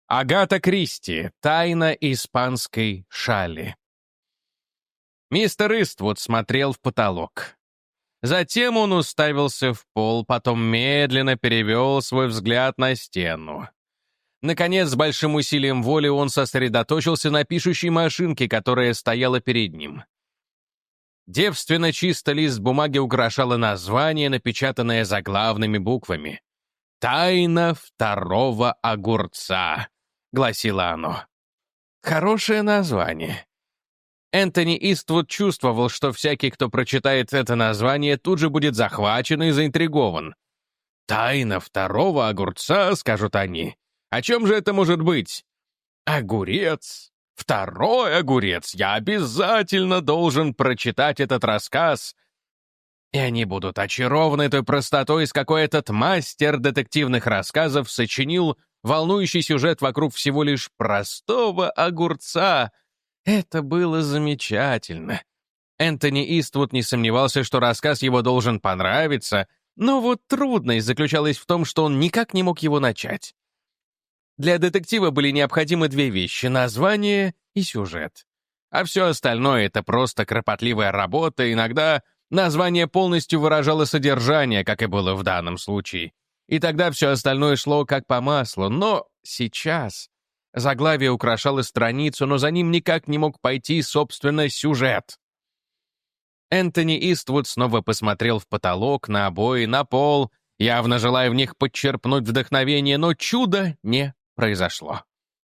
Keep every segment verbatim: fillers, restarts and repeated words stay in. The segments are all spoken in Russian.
Агата Кристи. Тайна испанской шали. Мистер Иствуд смотрел в потолок. Затем он уставился в пол, потом медленно перевел свой взгляд на стену. Наконец, с большим усилием воли он сосредоточился на пишущей машинке, которая стояла перед ним. Девственно чисто лист бумаги украшало название, напечатанное заглавными буквами. «Тайна второго огурца», — гласило оно. Хорошее название. Энтони Иствуд чувствовал, что всякий, кто прочитает это название, тут же будет захвачен и заинтригован. «Тайна второго огурца», — скажут они. О чем же это может быть? Огурец. Второй огурец. Я обязательно должен прочитать этот рассказ. И они будут очарованы той простотой, с какой этот мастер детективных рассказов сочинил волнующий сюжет вокруг всего лишь простого огурца. Это было замечательно. Энтони Иствуд не сомневался, что рассказ его должен понравиться, но вот трудность заключалась в том, что он никак не мог его начать. Для детектива были необходимы две вещи — название и сюжет. А все остальное — это просто кропотливая работа, иногда название полностью выражало содержание, как и было в данном случае. И тогда все остальное шло как по маслу. Но сейчас заглавие украшало страницу, но за ним никак не мог пойти, собственно, сюжет. Энтони Иствуд снова посмотрел в потолок, на обои, на пол, явно желая в них подчерпнуть вдохновение, но чудо не произошло.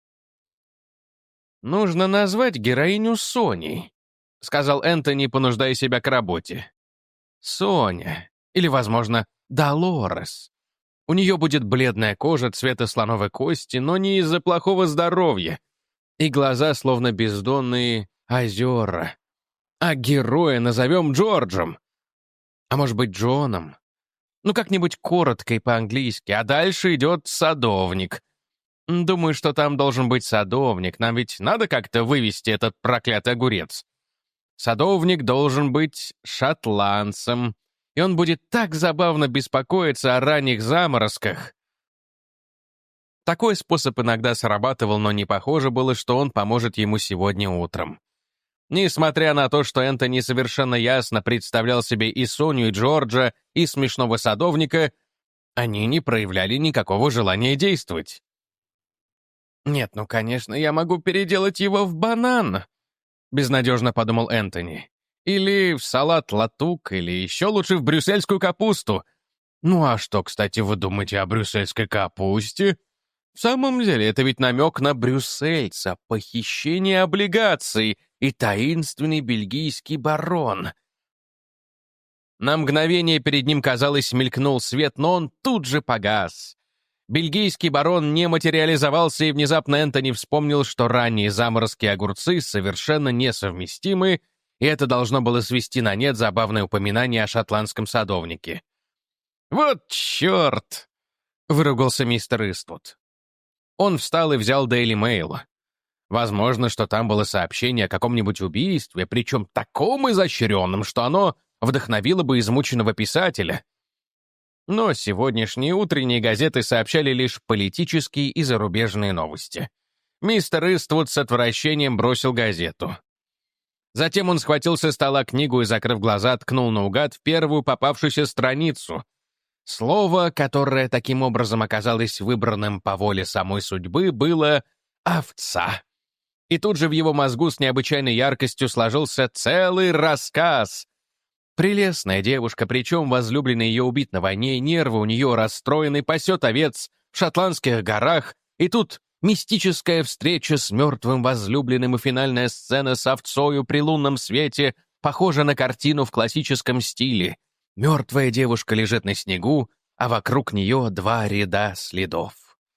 «Нужно назвать героиню Соней», — сказал Энтони, понуждая себя к работе. «Соня. Или, возможно, Долорес. У нее будет бледная кожа цвета слоновой кости, но не из-за плохого здоровья, и глаза словно бездонные озера. А героя назовем Джорджем. А может быть, Джоном. Ну, как-нибудь коротко и по-английски. А дальше идет садовник. Думаю, что там должен быть садовник. Нам ведь надо как-то вывести этот проклятый огурец. Садовник должен быть шотландцем, и он будет так забавно беспокоиться о ранних заморозках». Такой способ иногда срабатывал, но не похоже было, что он поможет ему сегодня утром. Несмотря на то, что Энтони совершенно ясно представлял себе и Соню, и Джорджа, и смешного садовника, они не проявляли никакого желания действовать. «Нет, ну, конечно, я могу переделать его в банан», — безнадежно подумал Энтони. «Или в салат латук, или еще лучше в брюссельскую капусту. Ну а что, кстати, вы думаете о брюссельской капусте? В самом деле, это ведь намек на брюссельца, похищение облигаций и таинственный бельгийский барон». На мгновение перед ним, казалось, мелькнул свет, но он тут же погас. Бельгийский барон не материализовался, и внезапно Энтони вспомнил, что ранние заморозки огурцы совершенно несовместимы, и это должно было свести на нет забавное упоминание о шотландском садовнике. «Вот черт!» — выругался мистер Иствуд. Он встал и взял Daily Mail. Возможно, что там было сообщение о каком-нибудь убийстве, причем таком изощренном, что оно вдохновило бы измученного писателя. Но сегодняшние утренние газеты сообщали лишь политические и зарубежные новости. Мистер Иствуд с отвращением бросил газету. Затем он схватил со стола книгу и, закрыв глаза, ткнул наугад в первую попавшуюся страницу. Слово, которое таким образом оказалось выбранным по воле самой судьбы, было «овца». И тут же в его мозгу с необычайной яркостью сложился целый рассказ. Прелестная девушка, причем возлюбленный ее убит на войне, нервы у нее расстроены, пасет овец в шотландских горах, и тут мистическая встреча с мертвым возлюбленным и финальная сцена с овцою при лунном свете похожа на картину в классическом стиле. Мертвая девушка лежит на снегу, а вокруг нее два ряда следов.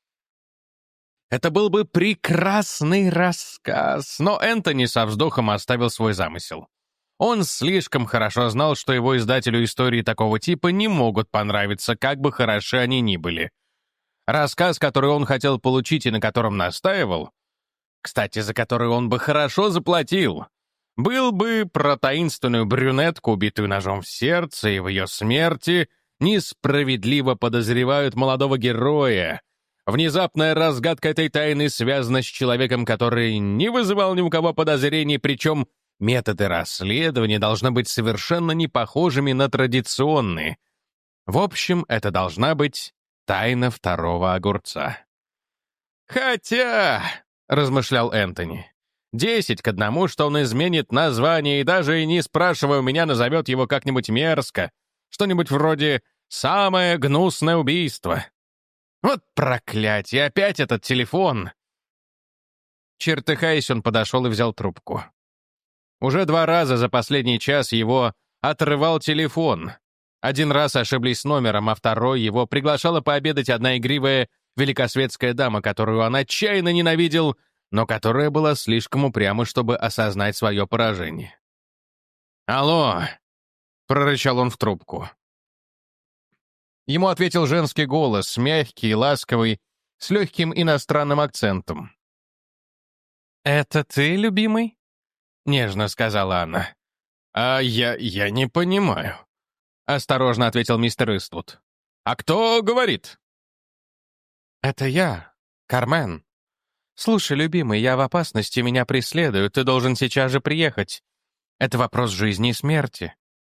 Это был бы прекрасный рассказ, но Энтони со вздохом оставил свой замысел. Он слишком хорошо знал, что его издателю истории такого типа не могут понравиться, как бы хороши они ни были. Рассказ, который он хотел получить и на котором настаивал, кстати, за который он бы хорошо заплатил, был бы про таинственную брюнетку, убитую ножом в сердце, и в ее смерти несправедливо подозревают молодого героя. Внезапная разгадка этой тайны связана с человеком, который не вызывал ни у кого подозрений, причем методы расследования должны быть совершенно не похожими на традиционные. В общем, это должна быть тайна второго огурца. «Хотя», — размышлял Энтони, — «десять к одному, что он изменит название и даже и не спрашивая у меня назовет его как-нибудь мерзко, что-нибудь вроде «самое гнусное убийство». Вот проклятие, опять этот телефон!» Чертыхаясь, он подошел и взял трубку. Уже два раза за последний час его отрывал телефон. Один раз ошиблись с номером, а второй его приглашала пообедать одна игривая великосветская дама, которую он отчаянно ненавидел, но которая была слишком упряма, чтобы осознать свое поражение. «Алло!» — прорычал он в трубку. Ему ответил женский голос, мягкий и ласковый, с легким иностранным акцентом. «Это ты, любимый?» — нежно сказала она. «А я... я не понимаю», — осторожно ответил мистер Иствуд. «А кто говорит?» «Это я, Кармен. Слушай, любимый, я в опасности, меня преследуют, ты должен сейчас же приехать. Это вопрос жизни и смерти».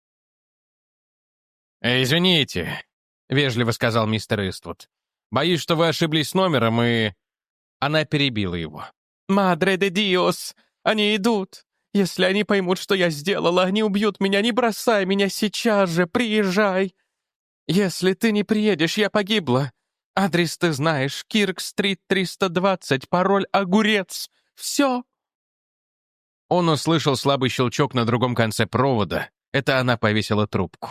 «Извините», — вежливо сказал мистер Иствуд. «Боюсь, что вы ошиблись с номером, и...» Она перебила его. «Мадре де Диос! Они идут! Если они поймут, что я сделала, они убьют меня! Не бросай меня сейчас же! Приезжай! Если ты не приедешь, я погибла! Адрес ты знаешь, Кирк-стрит триста двадцать, пароль «Огурец». Все!» Он услышал слабый щелчок на другом конце провода. Это она повесила трубку.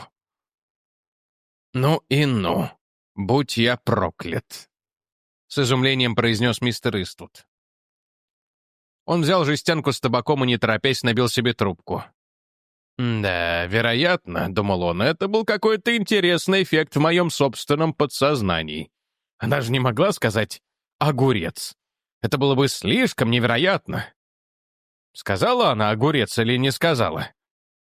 «Ну и ну! Будь я проклят!» — с изумлением произнес мистер Иствуд. Он взял жестянку с табаком и, не торопясь, набил себе трубку. «Да, вероятно, — думал он, — это был какой-то интересный эффект в моем собственном подсознании. Она же не могла сказать «огурец». Это было бы слишком невероятно. Сказала она огурец или не сказала?»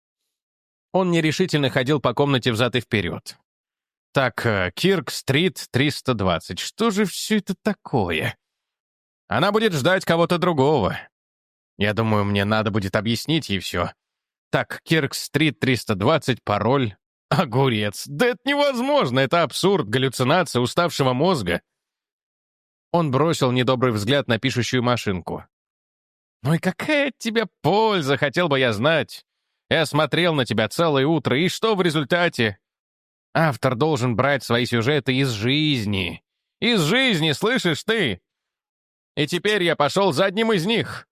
Он нерешительно ходил по комнате взад и вперед. «Так, Кирк-стрит триста двадцать. Что же все это такое? Она будет ждать кого-то другого. Я думаю, мне надо будет объяснить ей все. Так, Кирк-стрит триста двадцать, пароль «Огурец». Да это невозможно, это абсурд, галлюцинация уставшего мозга». Он бросил недобрый взгляд на пишущую машинку. «Ну и какая от тебя польза, хотел бы я знать. Я смотрел на тебя целое утро, и что в результате? Автор должен брать свои сюжеты из жизни. Из жизни, слышишь ты? И теперь я пошел за одним из них».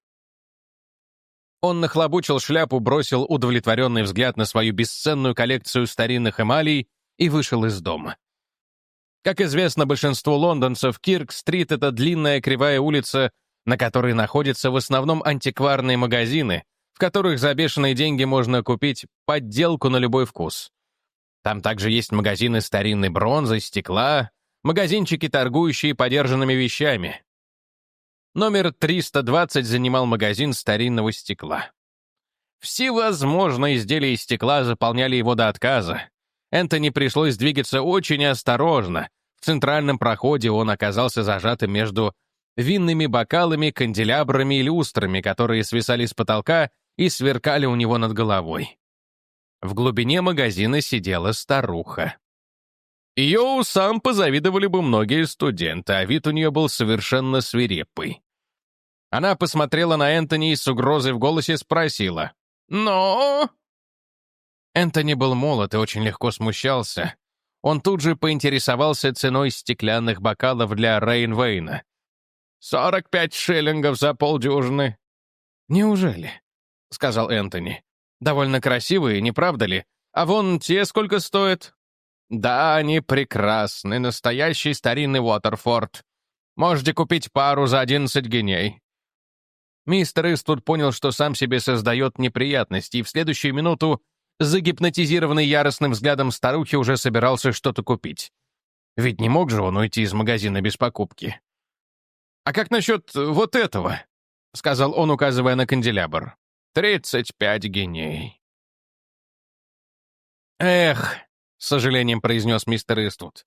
Он нахлобучил шляпу, бросил удовлетворенный взгляд на свою бесценную коллекцию старинных эмалей и вышел из дома. Как известно большинству лондонцев, Кирк-стрит — это длинная кривая улица, на которой находятся в основном антикварные магазины, в которых за бешеные деньги можно купить подделку на любой вкус. Там также есть магазины старинной бронзы, стекла, магазинчики, торгующие подержанными вещами. Номер триста двадцать занимал магазин старинного стекла. Всевозможные изделия из стекла заполняли его до отказа. Энтони пришлось двигаться очень осторожно. В центральном проходе он оказался зажатым между винными бокалами, канделябрами и люстрами, которые свисали с потолка и сверкали у него над головой. В глубине магазина сидела старуха. Ее усам позавидовали бы многие студенты, а вид у нее был совершенно свирепый. Она посмотрела на Энтони и с угрозой в голосе спросила: «Но?» Энтони был молод и очень легко смущался. Он тут же поинтересовался ценой стеклянных бокалов для Рейнвейна. «Сорок пять шиллингов за полдюжины». «Неужели?» — сказал Энтони. «Довольно красивые, не правда ли? А вон те сколько стоят?» «Да, они прекрасны, настоящий старинный Уотерфорд. Можете купить пару за одиннадцать гиней». Мистер Иствуд понял, что сам себе создает неприятности, и в следующую минуту, загипнотизированный яростным взглядом старухи, уже собирался что-то купить. Ведь не мог же он уйти из магазина без покупки. «А как насчет вот этого?» — сказал он, указывая на канделябр. «Тридцать пять гиней». «Эх», — с сожалением произнес мистер Иствуд,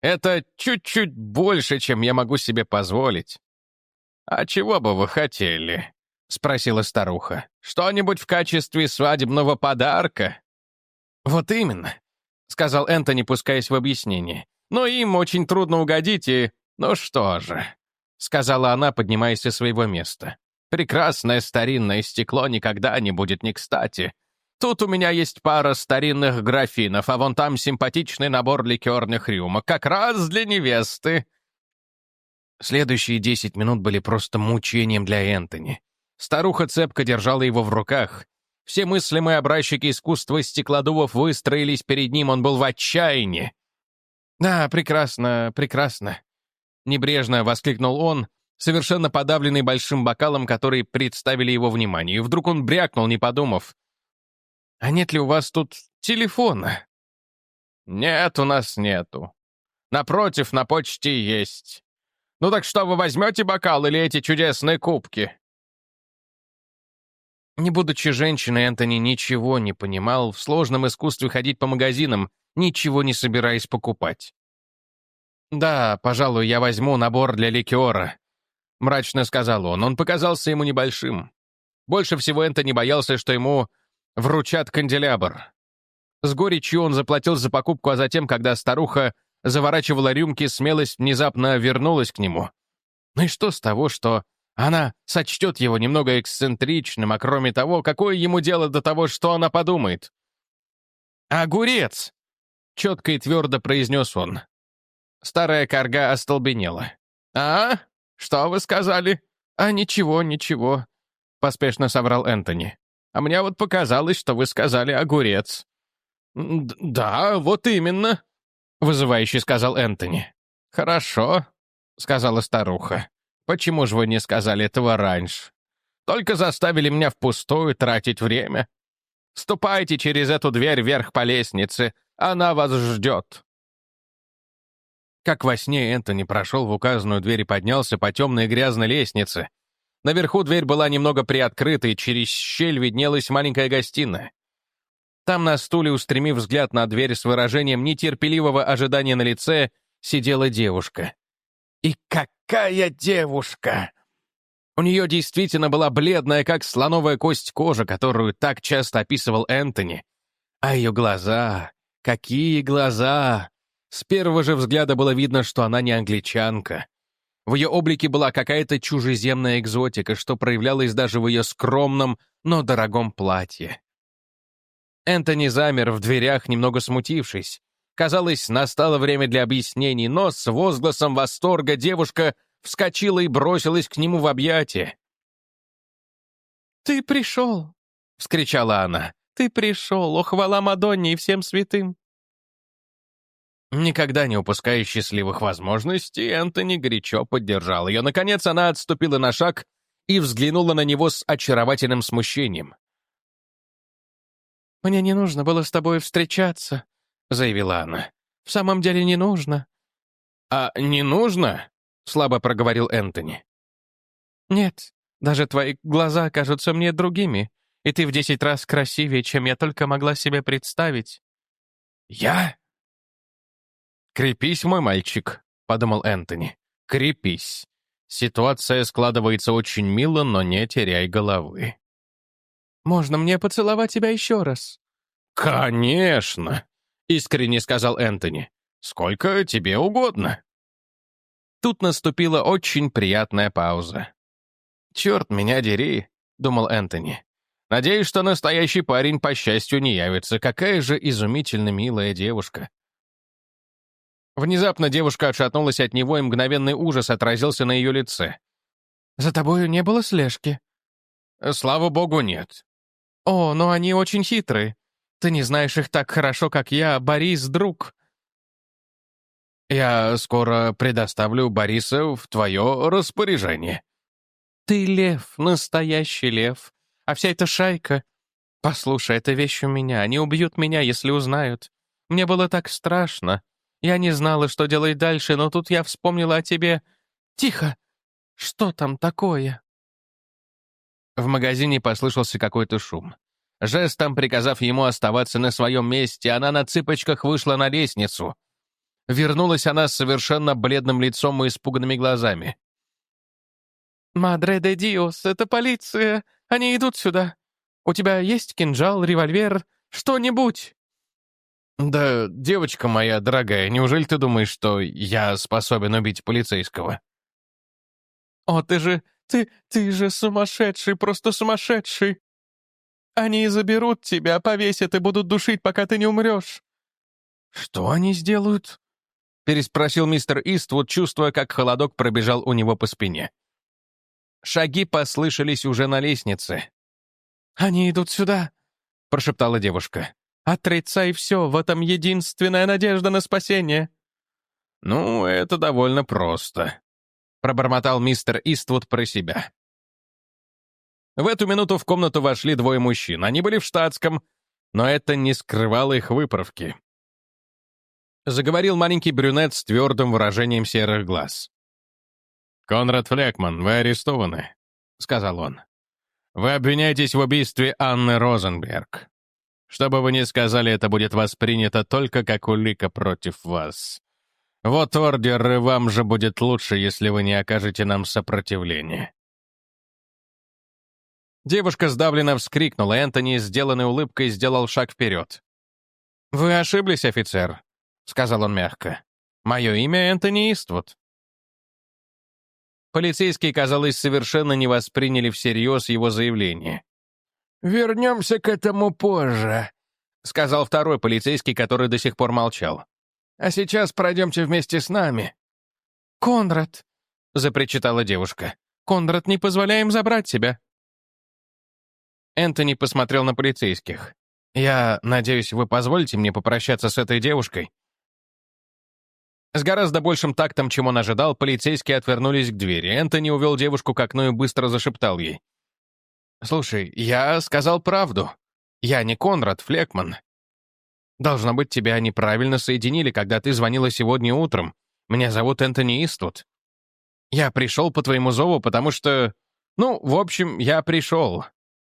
Это чуть-чуть больше, чем я могу себе позволить». «А чего бы вы хотели?» — спросила старуха. «Что-нибудь в качестве свадебного подарка?» «Вот именно», — сказал Энтони, пускаясь в объяснение. «Но им очень трудно угодить, и... Ну что же», — сказала она, поднимаясь со своего места. «Прекрасное старинное стекло никогда не будет не кстати. Тут у меня есть пара старинных графинов, а вон там симпатичный набор ликерных рюмок, как раз для невесты». Следующие десять минут были просто мучением для Энтони. Старуха цепко держала его в руках. Все мыслимые образчики искусства стеклодувов выстроились перед ним, он был в отчаянии. «Да, прекрасно, прекрасно», — небрежно воскликнул он, совершенно подавленный большим бокалом, который представили его вниманию. И вдруг он брякнул, не подумав. «А нет ли у вас тут телефона?» «Нет, у нас нету. Напротив, на почте есть. Ну так что, вы возьмете бокал или эти чудесные кубки?» Не будучи женщиной, Энтони ничего не понимал в сложном искусстве ходить по магазинам, ничего не собираясь покупать. «Да, пожалуй, я возьму набор для ликера», — мрачно сказал он. Он показался ему небольшим. Больше всего Энтони боялся, что ему вручат канделябр. С горечью он заплатил за покупку, а затем, когда старуха заворачивала рюмки, смелость внезапно вернулась к нему. Ну и что с того, что она сочтет его немного эксцентричным, а кроме того, какое ему дело до того, что она подумает? «Огурец!» — четко и твердо произнес он. Старая карга остолбенела. «А? Что вы сказали?» «А ничего, ничего», — поспешно соврал Энтони. «А мне вот показалось, что вы сказали огурец». «Да, вот именно», — вызывающе сказал Энтони. «Хорошо», — сказала старуха. «Почему же вы не сказали этого раньше? Только заставили меня впустую тратить время. Ступайте через эту дверь вверх по лестнице, она вас ждет». Как во сне Энтони прошел в указанную дверь и поднялся по темной грязной лестнице. Наверху дверь была немного приоткрыта, и через щель виднелась маленькая гостиная. Там на стуле, устремив взгляд на дверь с выражением нетерпеливого ожидания на лице, сидела девушка. И какая девушка! У нее действительно была бледная, как слоновая кость, кожа, которую так часто описывал Энтони. А ее глаза... Какие глаза! С первого же взгляда было видно, что она не англичанка. В ее облике была какая-то чужеземная экзотика, что проявлялось даже в ее скромном, но дорогом платье. Энтони замер в дверях, немного смутившись. Казалось, настало время для объяснений, но с возгласом восторга девушка вскочила и бросилась к нему в объятия. «Ты пришел!» — вскричала она. «Ты пришел! О, хвала Мадонне и всем святым!» Никогда не упуская счастливых возможностей, Энтони горячо поддержал ее. Наконец она отступила на шаг и взглянула на него с очаровательным смущением. «Мне не нужно было с тобой встречаться», — заявила она. «В самом деле не нужно». «А не нужно?» — слабо проговорил Энтони. «Нет, даже твои глаза кажутся мне другими, и ты в десять раз красивее, чем я только могла себе представить». «Я?» «Крепись, мой мальчик», — подумал Энтони. «Крепись. Ситуация складывается очень мило, но не теряй головы». «Можно мне поцеловать тебя еще раз?» «Конечно», — искренне сказал Энтони. «Сколько тебе угодно». Тут наступила очень приятная пауза. «Черт меня дери», — думал Энтони. «Надеюсь, что настоящий парень, по счастью, не явится. Какая же изумительно милая девушка». Внезапно девушка отшатнулась от него, и мгновенный ужас отразился на ее лице. «За тобою не было слежки?» «Слава богу, нет». «О, но они очень хитрые. Ты не знаешь их так хорошо, как я, Борис, друг». «Я скоро предоставлю Бориса в твое распоряжение». «Ты лев, настоящий лев. А вся эта шайка... Послушай, эта вещь у меня. Они убьют меня, если узнают. Мне было так страшно. Я не знала, что делать дальше, но тут я вспомнила о тебе. Тихо! Что там такое?» В магазине послышался какой-то шум. Жестом приказав ему оставаться на своем месте, она на цыпочках вышла на лестницу. Вернулась она с совершенно бледным лицом и испуганными глазами. «Мадре де Диос, это полиция! Они идут сюда! У тебя есть кинжал, револьвер, что-нибудь?» «Да, девочка моя дорогая, неужели ты думаешь, что я способен убить полицейского?» «О, ты же, ты, ты же сумасшедший, просто сумасшедший! Они заберут тебя, повесят и будут душить, пока ты не умрешь!» «Что они сделают?» — переспросил мистер Иствуд, чувствуя, как холодок пробежал у него по спине. Шаги послышались уже на лестнице. «Они идут сюда!» — прошептала девушка. «Отрицай все, в этом единственная надежда на спасение!» «Ну, это довольно просто», — пробормотал мистер Иствуд про себя. В эту минуту в комнату вошли двое мужчин. Они были в штатском, но это не скрывало их выправки. Заговорил маленький брюнет с твердым выражением серых глаз. «Конрад Флекман, вы арестованы», — сказал он. «Вы обвиняетесь в убийстве Анны Розенберг. Что бы вы ни сказали, это будет воспринято только как улика против вас. Вот ордер, и вам же будет лучше, если вы не окажете нам сопротивления». Девушка сдавленно вскрикнула, Энтони, сделанной улыбкой, сделал шаг вперед. «Вы ошиблись, офицер», — сказал он мягко. «Мое имя Энтони Иствуд». Полицейские, казалось, совершенно не восприняли всерьез его заявление. «Вернемся к этому позже», — сказал второй полицейский, который до сих пор молчал. «А сейчас пройдемте вместе с нами». «Конрад», — запричитала девушка, — «Конрад, не позволяй им забрать тебя». Энтони посмотрел на полицейских. «Я надеюсь, вы позволите мне попрощаться с этой девушкой?» С гораздо большим тактом, чем он ожидал, полицейские отвернулись к двери. Энтони увел девушку к окну и быстро зашептал ей. «Слушай, я сказал правду. Я не Конрад Флекман. Должно быть, тебя неправильно соединили, когда ты звонила сегодня утром. Меня зовут Энтони Иствуд. Я пришел по твоему зову, потому что... Ну, в общем, я пришел».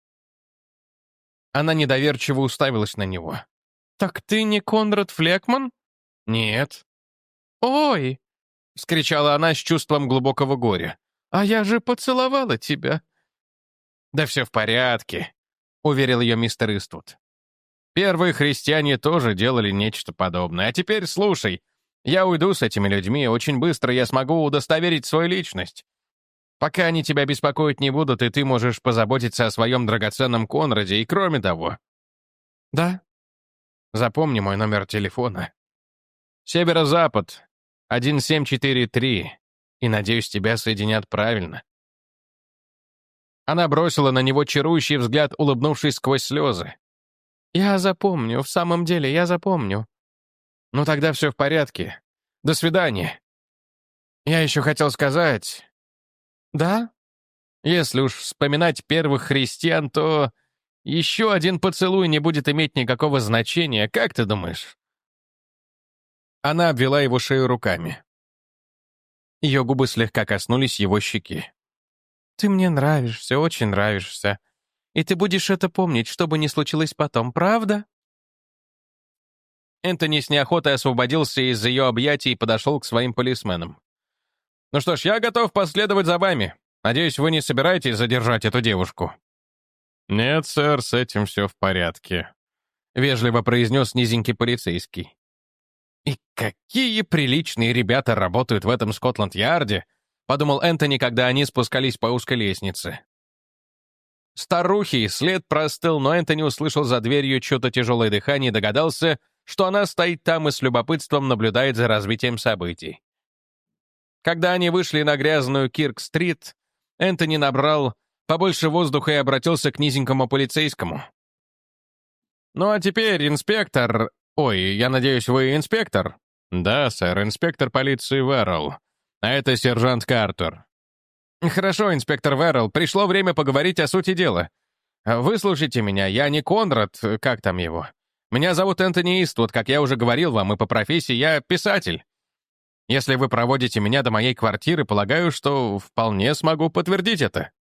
Она недоверчиво уставилась на него. «Так ты не Конрад Флекман?» «Нет», «Ой!» — вскричала она с чувством глубокого горя. «А я же поцеловала тебя!» «Да все в порядке», — уверил ее мистер Иствуд. «Первые христиане тоже делали нечто подобное. А теперь слушай, я уйду с этими людьми, очень быстро я смогу удостоверить свою личность. Пока они тебя беспокоить не будут, и ты можешь позаботиться о своем драгоценном Конраде, и кроме того...» «Да?» «Запомни мой номер телефона. Северо-запад, один семь четыре три, и, надеюсь, тебя соединят правильно». Она бросила на него чарующий взгляд, улыбнувшись сквозь слезы. «Я запомню, в самом деле, я запомню». «Ну тогда все в порядке. До свидания. Я еще хотел сказать...» «Да?» «Если уж вспоминать первых христиан, то еще один поцелуй не будет иметь никакого значения, как ты думаешь?» Она обвела его шею руками. Ее губы слегка коснулись его щеки. «Ты мне нравишься, очень нравишься. И ты будешь это помнить, что бы ни случилось потом, правда?» Энтони с неохотой освободился из ее объятий и подошел к своим полисменам. «Ну что ж, я готов последовать за вами. Надеюсь, вы не собираетесь задержать эту девушку?» «Нет, сэр, с этим все в порядке», — вежливо произнес низенький полицейский. «И какие приличные ребята работают в этом Скотланд-Ярде», — подумал Энтони, когда они спускались по узкой лестнице. Старухи, след простыл, но Энтони услышал за дверью чье-то тяжелое дыхание и догадался, что она стоит там и с любопытством наблюдает за развитием событий. Когда они вышли на грязную Кирк-стрит, Энтони набрал побольше воздуха и обратился к низенькому полицейскому. «Ну а теперь, инспектор... Ой, я надеюсь, вы инспектор?» «Да, сэр, инспектор полиции Веррелл. А это сержант Картер». «Хорошо, инспектор Веррелл, пришло время поговорить о сути дела. Выслушайте меня, я не Конрад, как там его. Меня зовут Энтони Иствуд, как я уже говорил вам, и по профессии я писатель. Если вы проводите меня до моей квартиры, полагаю, что вполне смогу подтвердить это».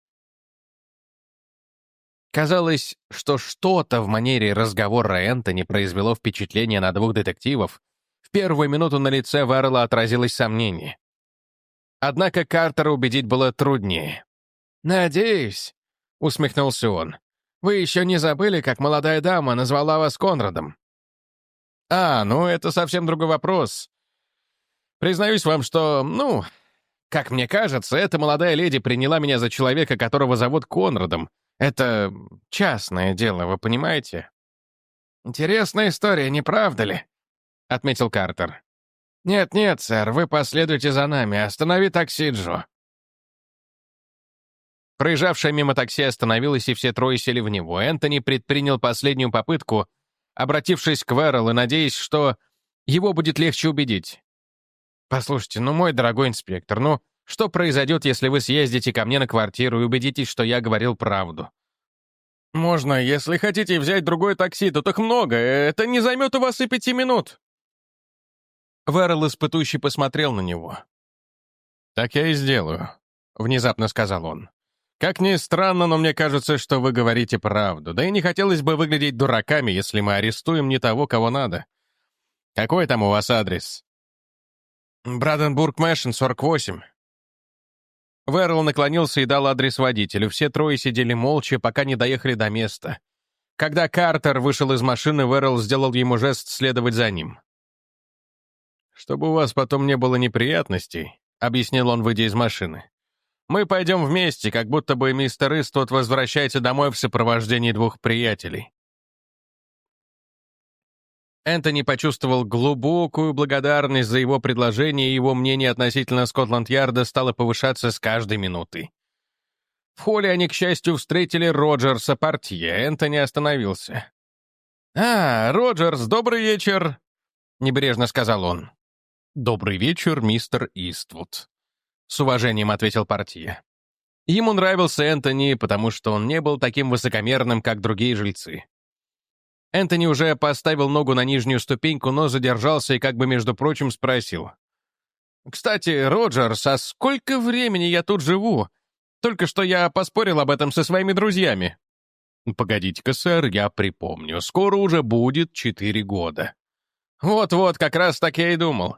Казалось, что что-то в манере разговора Энтони произвело впечатление на двух детективов, В первую минуту на лице Веррелла отразилось сомнение. Однако Картера убедить было труднее. «Надеюсь», — усмехнулся он, — «вы еще не забыли, как молодая дама назвала вас Конрадом?» «А, ну это совсем другой вопрос. Признаюсь вам, что, ну, как мне кажется, эта молодая леди приняла меня за человека, которого зовут Конрадом. Это частное дело, вы понимаете?» «Интересная история, не правда ли?» — отметил Картер. «Нет-нет, сэр, вы последуйте за нами. Останови такси, Джо». Проезжавшее мимо такси остановилось, и все трое сели в него. Энтони предпринял последнюю попытку, обратившись к Верреллу, надеясь, что его будет легче убедить. «Послушайте, ну, мой дорогой инспектор, ну, что произойдет, если вы съездите ко мне на квартиру и убедитесь, что я говорил правду?» «Можно, если хотите взять другое такси, тут их много, это не займет у вас и пяти минут». Веррелл испытующий посмотрел на него. «Так я и сделаю», — внезапно сказал он. «Как ни странно, но мне кажется, что вы говорите правду. Да и не хотелось бы выглядеть дураками, если мы арестуем не того, кого надо. Какой там у вас адрес?» «Браденбург Мэшен, сорок восемь». Веррелл наклонился и дал адрес водителю. Все трое сидели молча, пока не доехали до места. Когда Картер вышел из машины, Веррелл сделал ему жест следовать за ним. «Чтобы у вас потом не было неприятностей», — объяснил он, выйдя из машины. «Мы пойдем вместе, как будто бы мистер Иствуд возвращается домой в сопровождении двух приятелей». Энтони почувствовал глубокую благодарность за его предложение, и его мнение относительно Скотланд-Ярда стало повышаться с каждой минутой. В холле они, к счастью, встретили Роджерса Портье. Энтони остановился. «А, Роджерс, добрый вечер», — небрежно сказал он. «Добрый вечер, мистер Иствуд», — с уважением ответил Портье. Ему нравился Энтони, потому что он не был таким высокомерным, как другие жильцы. Энтони уже поставил ногу на нижнюю ступеньку, но задержался и как бы, между прочим, спросил. «Кстати, Роджерс, а сколько времени я тут живу? Только что я поспорил об этом со своими друзьями». «Погодите-ка, сэр, я припомню. Скоро уже будет четыре года». «Вот-вот, как раз так я и думал».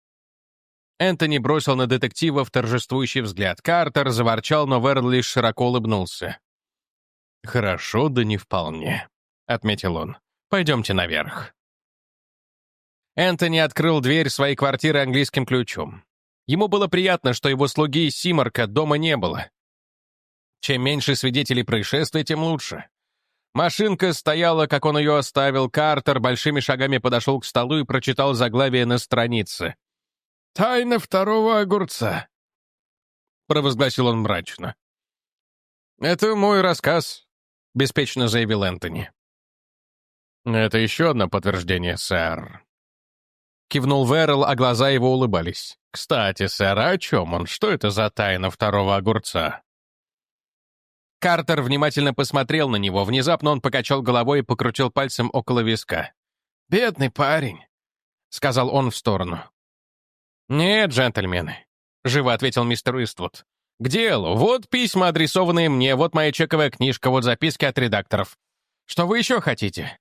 Энтони бросил на детектива в торжествующий взгляд. Картер заворчал, но Веррелл лишь широко улыбнулся. «Хорошо, да не вполне», — отметил он. «Пойдемте наверх». Энтони открыл дверь своей квартиры английским ключом. Ему было приятно, что его слуги Симмарка дома не было. Чем меньше свидетелей происшествия, тем лучше. Машинка стояла, как он ее оставил. Картер большими шагами подошел к столу и прочитал заглавие на странице. «Тайна второго огурца», — провозгласил он мрачно. «Это мой рассказ», — беспечно заявил Энтони. «Это еще одно подтверждение, сэр». Кивнул Веррелл, а глаза его улыбались. «Кстати, сэр, а о чем он? Что это за тайна второго огурца?» Картер внимательно посмотрел на него. Внезапно он покачал головой и покрутил пальцем около виска. «Бедный парень», — сказал он в сторону. «Нет, джентльмены», — живо ответил мистер Иствуд. «К делу. Вот письма, адресованные мне, вот моя чековая книжка, вот записки от редакторов. Что вы еще хотите?»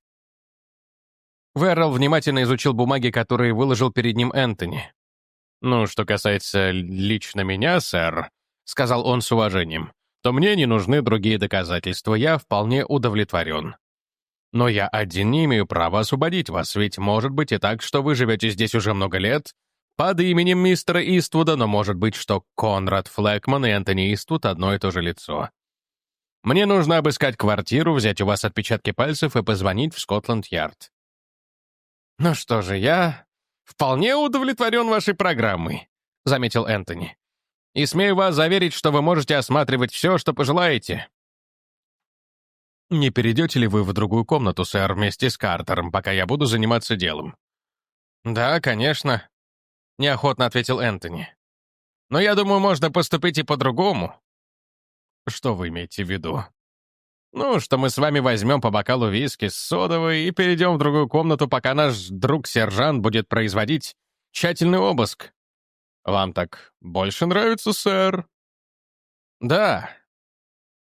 Веррелл внимательно изучил бумаги, которые выложил перед ним Энтони. «Ну, что касается лично меня, сэр», — сказал он с уважением, «то мне не нужны другие доказательства, я вполне удовлетворен. Но я один не имею права освободить вас, ведь может быть и так, что вы живете здесь уже много лет, под именем мистера Иствуда, но может быть, что Конрад Флэкман и Энтони Иствуд одно и то же лицо. Мне нужно обыскать квартиру, взять у вас отпечатки пальцев и позвонить в Скотланд-Ярд». «Ну что же, я вполне удовлетворен вашей программой», — заметил Энтони. «И смею вас заверить, что вы можете осматривать все, что пожелаете». «Не перейдете ли вы в другую комнату, сэр, вместе с Картером, пока я буду заниматься делом?» «Да, конечно», — неохотно ответил Энтони. «Но я думаю, можно поступить и по-другому». «Что вы имеете в виду?» «Ну, что мы с вами возьмем по бокалу виски с содовой и перейдем в другую комнату, пока наш друг-сержант будет производить тщательный обыск. Вам так больше нравится, сэр?» «Да».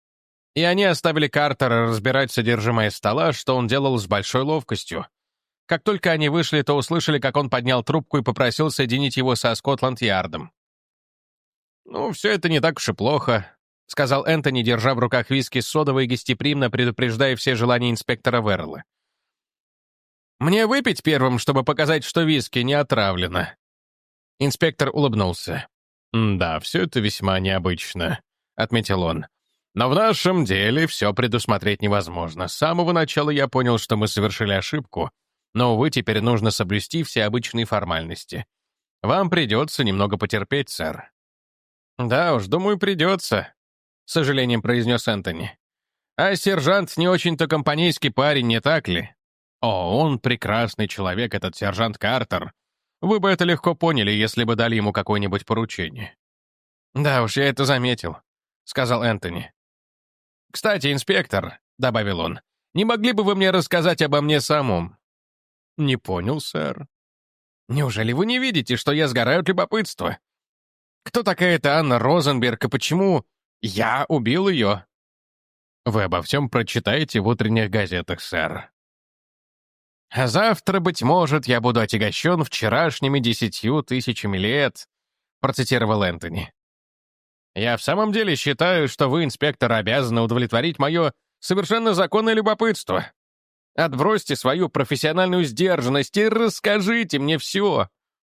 И они оставили Картера разбирать содержимое стола, что он делал с большой ловкостью. Как только они вышли, то услышали, как он поднял трубку и попросил соединить его со Скотланд-Ярдом. «Ну, все это не так уж и плохо», — сказал Энтони, держа в руках виски с содовой и гостеприимно предупреждая все желания инспектора Веррелла. «Мне выпить первым, чтобы показать, что виски не отравлено?» Инспектор улыбнулся. «Да, все это весьма необычно», — отметил он. «Но в нашем деле все предусмотреть невозможно. С самого начала я понял, что мы совершили ошибку, но, увы, теперь нужно соблюсти все обычные формальности. Вам придется немного потерпеть, сэр». «Да уж, думаю, придется», — с сожалением произнес Энтони. «А сержант не очень-то компанейский парень, не так ли?» «О, он прекрасный человек, этот сержант Картер. Вы бы это легко поняли, если бы дали ему какое-нибудь поручение». «Да уж, я это заметил», — сказал Энтони. «Кстати, инспектор», — добавил он, — «не могли бы вы мне рассказать обо мне самом?» «Не понял, сэр». «Неужели вы не видите, что я сгораю от любопытства? Кто такая эта Анна Розенберг и почему я убил ее?» «Вы обо всем прочитаете в утренних газетах, сэр». «А завтра, быть может, я буду отягощен вчерашними десятью тысячами лет», — процитировал Энтони. «Я в самом деле считаю, что вы, инспектор, обязаны удовлетворить мое совершенно законное любопытство. Отбросьте свою профессиональную сдержанность и расскажите мне все».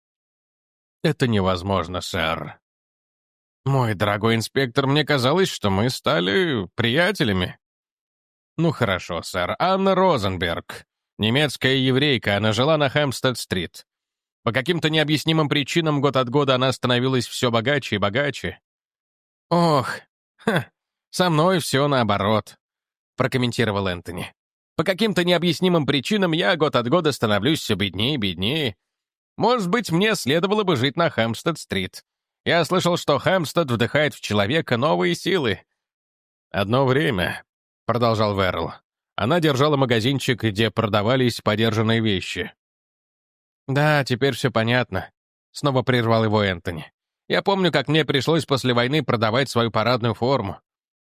«Это невозможно, сэр». «Мой дорогой инспектор, мне казалось, что мы стали приятелями». «Ну хорошо, сэр. Анна Розенберг. Немецкая еврейка, она жила на Хэмпстед-стрит. По каким-то необъяснимым причинам год от года она становилась все богаче и богаче». «Ох, ха, со мной все наоборот», — прокомментировал Энтони. «По каким-то необъяснимым причинам я год от года становлюсь все беднее и беднее. Может быть, мне следовало бы жить на Хэмпстед-стрит. Я слышал, что Хэмпстед вдыхает в человека новые силы». «Одно время», — продолжал Веррелл, «она держала магазинчик, где продавались подержанные вещи». «Да, теперь все понятно», — снова прервал его Энтони. «Я помню, как мне пришлось после войны продавать свою парадную форму.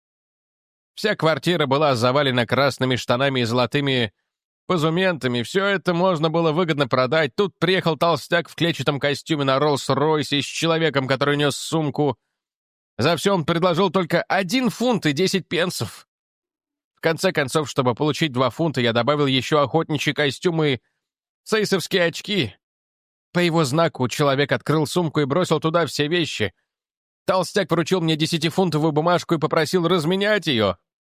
Вся квартира была завалена красными штанами и золотыми позументами. Все это можно было выгодно продать. Тут приехал толстяк в клетчатом костюме на Роллс-Ройсе с человеком, который нес сумку. За все он предложил только один фунт и десять пенсов. В конце концов, чтобы получить два фунта, я добавил еще охотничий костюм и сейсовские очки. По его знаку человек открыл сумку и бросил туда все вещи. Толстяк вручил мне десятифунтовую бумажку и попросил разменять ее.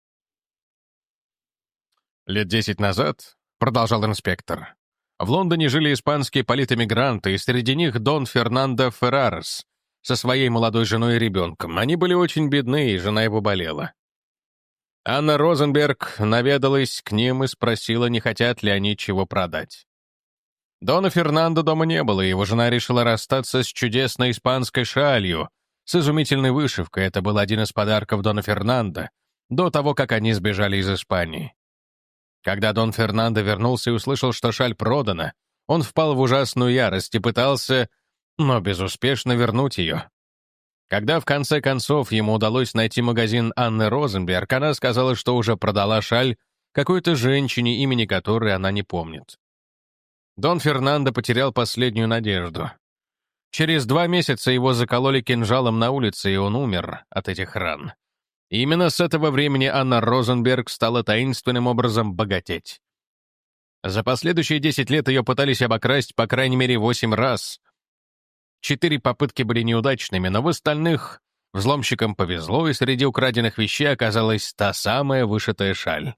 «Лет десять назад, — продолжал инспектор, — в Лондоне жили испанские политэмигранты, и среди них Дон Фернандо Феррарес со своей молодой женой и ребенком. Они были очень бедны, и жена его болела. Анна Розенберг наведалась к ним и спросила, не хотят ли они чего продать. Дона Фернандо дома не было, и его жена решила расстаться с чудесной испанской шалью, с изумительной вышивкой. Это был один из подарков Дона Фернандо, до того, как они сбежали из Испании. Когда Дон Фернандо вернулся и услышал, что шаль продана, он впал в ужасную ярость и пытался, но безуспешно, вернуть ее. Когда в конце концов ему удалось найти магазин Анны Розенберг, она сказала, что уже продала шаль какой-то женщине, имени которой она не помнит. Дон Фернандо потерял последнюю надежду. Через два месяца его закололи кинжалом на улице, и он умер от этих ран. И именно с этого времени Анна Розенберг стала таинственным образом богатеть. За последующие десять лет ее пытались обокрасть по крайней мере восемь раз. Четыре попытки были неудачными, но в остальных взломщикам повезло, и среди украденных вещей оказалась та самая вышитая шаль.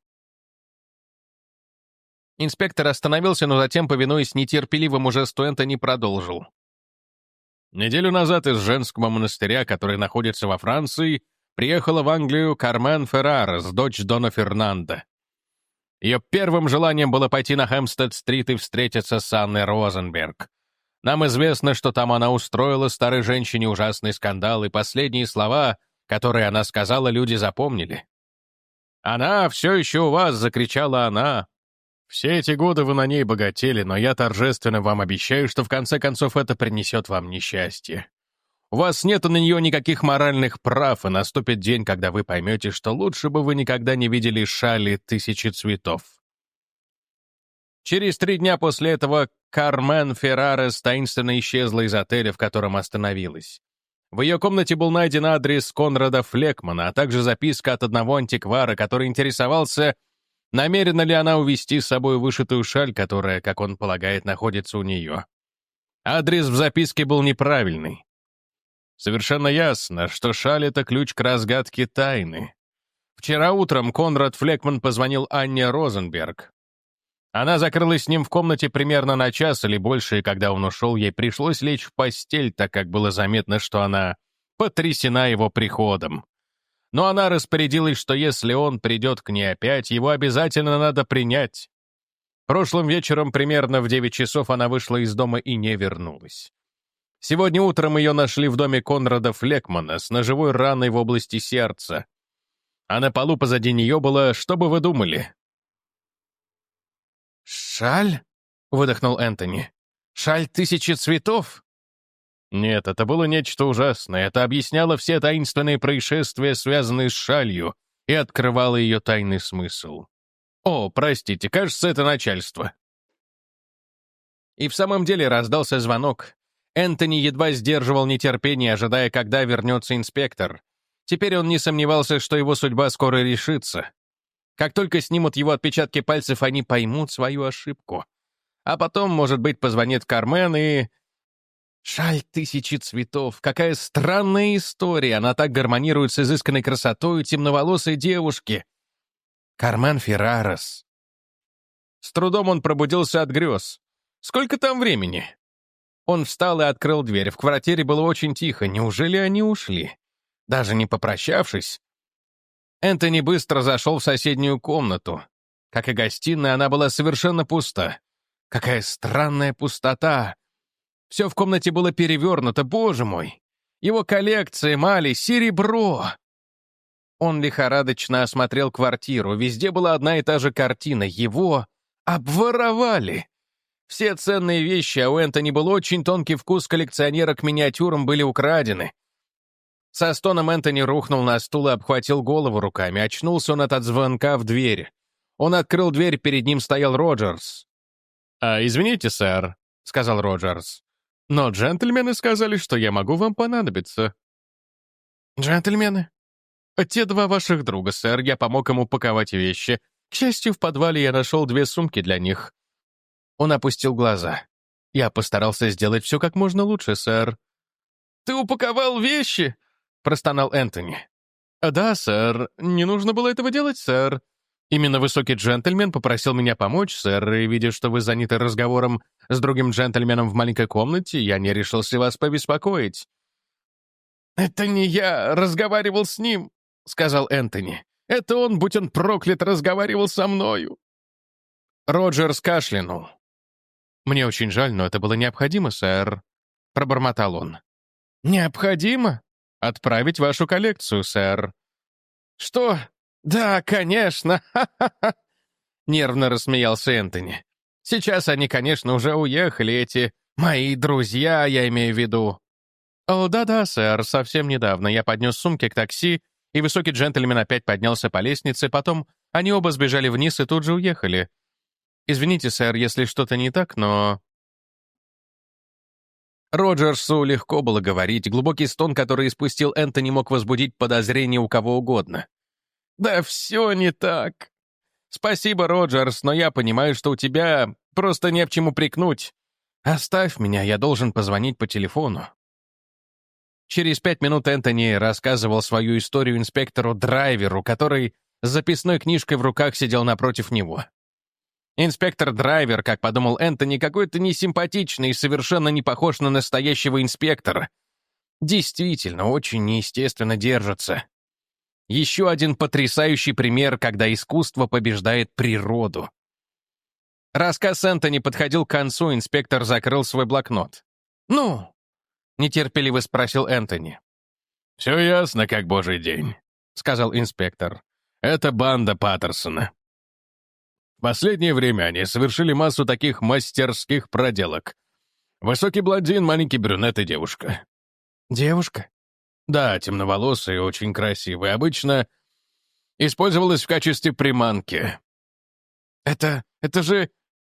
Инспектор остановился, но затем, повинуясь нетерпеливому жесту Энтони, продолжил. Неделю назад из женского монастыря, который находится во Франции, приехала в Англию Кармен Феррарес, дочь Дона Фернандо. Ее первым желанием было пойти на Хэмпстед-стрит и встретиться с Анной Розенберг. Нам известно, что там она устроила старой женщине ужасный скандал, и последние слова, которые она сказала, люди запомнили. «Она все еще у вас!» — закричала она. «Все эти годы вы на ней богатели, но я торжественно вам обещаю, что в конце концов это принесет вам несчастье. У вас нет на нее никаких моральных прав, и наступит день, когда вы поймете, что лучше бы вы никогда не видели шали тысячи цветов». Через три дня после этого Кармен Феррарес таинственно исчезла из отеля, в котором остановилась. В ее комнате был найден адрес Конрада Флекмана, а также записка от одного антиквара, который интересовался, намерена ли она увезти с собой вышитую шаль, которая, как он полагает, находится у нее. Адрес в записке был неправильный. Совершенно ясно, что шаль — это ключ к разгадке тайны. Вчера утром Конрад Флекман позвонил Анне Розенберг. Она закрылась с ним в комнате примерно на час или больше, и когда он ушел, ей пришлось лечь в постель, так как было заметно, что она потрясена его приходом. Но она распорядилась, что если он придет к ней опять, его обязательно надо принять. Прошлым вечером примерно в девять часов она вышла из дома и не вернулась. Сегодня утром ее нашли в доме Конрада Флекмана с ножевой раной в области сердца. А на полу позади нее было, что бы вы думали? «Шаль?» — выдохнул Энтони. «Шаль тысячи цветов?» Нет, это было нечто ужасное. Это объясняло все таинственные происшествия, связанные с шалью, и открывало ее тайный смысл. О, простите, кажется, это начальство. И в самом деле раздался звонок. Энтони едва сдерживал нетерпение, ожидая, когда вернется инспектор. Теперь он не сомневался, что его судьба скоро решится. Как только снимут его отпечатки пальцев, они поймут свою ошибку. А потом, может быть, позвонит Кармен и... Шаль тысячи цветов. Какая странная история. Она так гармонирует с изысканной красотой темноволосой девушки. Кармен Феррарес. С трудом он пробудился от грез. Сколько там времени? Он встал и открыл дверь. В квартире было очень тихо. Неужели они ушли? Даже не попрощавшись? Энтони быстро зашел в соседнюю комнату. Как и гостиная, она была совершенно пуста. Какая странная пустота! Все в комнате было перевернуто, боже мой! Его коллекция, эмали, серебро! Он лихорадочно осмотрел квартиру. Везде была одна и та же картина. Его обворовали! Все ценные вещи, а у Энтони был очень тонкий вкус коллекционера к миниатюрам, были украдены. Со стоном Энтони рухнул на стул и обхватил голову руками. Очнулся он от звонка в дверь. Он открыл дверь, перед ним стоял Роджерс. «А, извините, сэр», — сказал Роджерс. «Но джентльмены сказали, что я могу вам понадобиться». «Джентльмены?» «Те два ваших друга, сэр. Я помог им упаковать вещи. К счастью, в подвале я нашел две сумки для них». Он опустил глаза. «Я постарался сделать все как можно лучше, сэр». «Ты упаковал вещи?» — простонал Энтони. «Да, сэр. Не нужно было этого делать, сэр. Именно высокий джентльмен попросил меня помочь, сэр, и, видя, что вы заняты разговором с другим джентльменом в маленькой комнате, я не решился вас побеспокоить». «Это не я разговаривал с ним», — сказал Энтони. «Это он, будь он проклят, разговаривал со мною». Роджерс кашлянул. «Мне очень жаль, но это было необходимо, сэр», — пробормотал он. «Необходимо?» «Отправить вашу коллекцию, сэр». «Что? Да, конечно! Ха-ха-ха!» Нервно рассмеялся Энтони. «Сейчас они, конечно, уже уехали, эти мои друзья, я имею в виду». «О, да-да, сэр, совсем недавно я поднес сумки к такси, и высокий джентльмен опять поднялся по лестнице, потом они оба сбежали вниз и тут же уехали. Извините, сэр, если что-то не так, но...» Роджерсу легко было говорить. Глубокий стон, который испустил Энтони, мог возбудить подозрение у кого угодно. «Да все не так. Спасибо, Роджерс, но я понимаю, что у тебя просто не в чем упрекнуть. Оставь меня, я должен позвонить по телефону». Через пять минут Энтони рассказывал свою историю инспектору Драйверу, который с записной книжкой в руках сидел напротив него. Инспектор Драйвер, как подумал Энтони, какой-то несимпатичный и совершенно не похож на настоящего инспектора. Действительно, очень неестественно держится. Еще один потрясающий пример, когда искусство побеждает природу. Рассказ Энтони подходил к концу, инспектор закрыл свой блокнот. «Ну?» — нетерпеливо спросил Энтони. «Все ясно, как божий день», — сказал инспектор. «Это банда Паттерсона. В последнее время они совершили массу таких мастерских проделок. Высокий блондин, маленький брюнет и девушка». «Девушка?» «Да, темноволосая и очень красивая. Обычно использовалась в качестве приманки». «Это... это же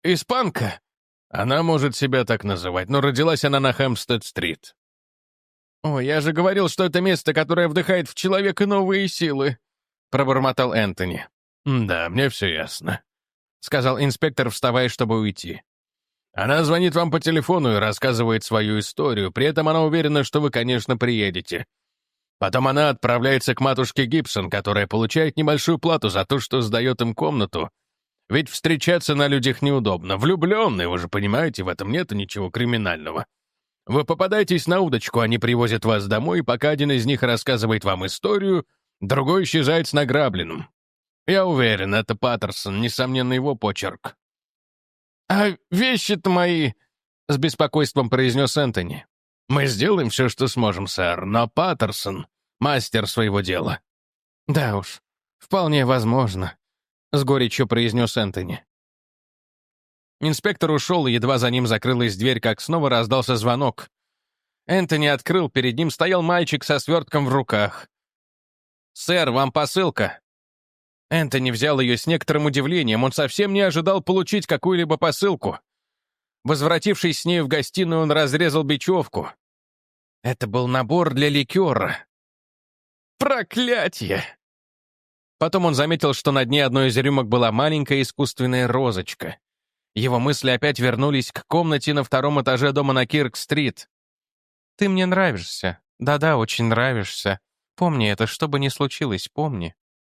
испанка. Она может себя так называть, но родилась она на Хэмпстед-стрит. «Ой, я же говорил, что это место, которое вдыхает в человека новые силы», — пробормотал Энтони. «Да, мне все ясно», — сказал инспектор, вставая, чтобы уйти. «Она звонит вам по телефону и рассказывает свою историю, при этом она уверена, что вы, конечно, приедете. Потом она отправляется к матушке Гибсон, которая получает небольшую плату за то, что сдает им комнату. Ведь встречаться на людях неудобно. Влюбленные, вы же понимаете, в этом нет ничего криминального. Вы попадаетесь на удочку, они привозят вас домой, и пока один из них рассказывает вам историю, другой исчезает с награбленным. Я уверен, это Паттерсон, несомненно, его почерк». «А вещи-то мои», — с беспокойством произнес Энтони. «Мы сделаем все, что сможем, сэр, но Паттерсон — мастер своего дела». «Да уж, вполне возможно», — с горечью произнес Энтони. Инспектор ушел, и едва за ним закрылась дверь, как снова раздался звонок. Энтони открыл, перед ним стоял мальчик со свертком в руках. «Сэр, вам посылка». Энтони взял ее с некоторым удивлением, он совсем не ожидал получить какую-либо посылку. Возвратившись с ней в гостиную, он разрезал бечевку. Это был набор для ликера. Проклятье! Потом он заметил, что на дне одной из рюмок была маленькая искусственная розочка. Его мысли опять вернулись к комнате на втором этаже дома на Кирк-стрит. «Ты мне нравишься. Да-да, очень нравишься. Помни это, что бы ни случилось, помни».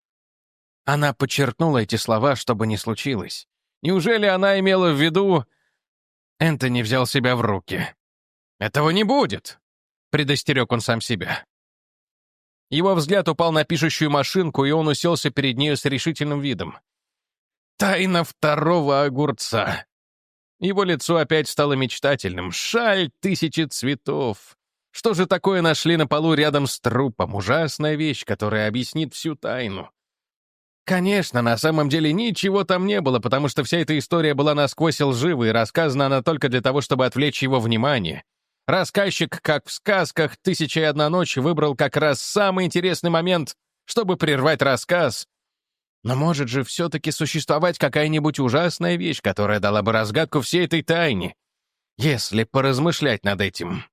Она подчеркнула эти слова, что бы ни случилось. Неужели она имела в виду... Энтони взял себя в руки. «Этого не будет!» — предостерег он сам себя. Его взгляд упал на пишущую машинку, и он уселся перед нею с решительным видом. «Тайна второго огурца». Его лицо опять стало мечтательным. Шаль тысячи цветов. Что же такое нашли на полу рядом с трупом? Ужасная вещь, которая объяснит всю тайну. Конечно, на самом деле ничего там не было, потому что вся эта история была насквозь лживой, и рассказана она только для того, чтобы отвлечь его внимание. Рассказчик, как в сказках «Тысяча и одна ночь», выбрал как раз самый интересный момент, чтобы прервать рассказ. Но может же все-таки существовать какая-нибудь ужасная вещь, которая дала бы разгадку всей этой тайне, если поразмышлять над этим.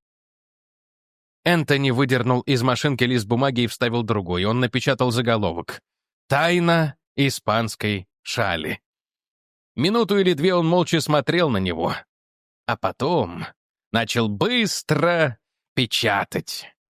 Энтони выдернул из машинки лист бумаги и вставил другой. Он напечатал заголовок «Тайна испанской шали». Минуту или две он молча смотрел на него, а потом начал быстро печатать.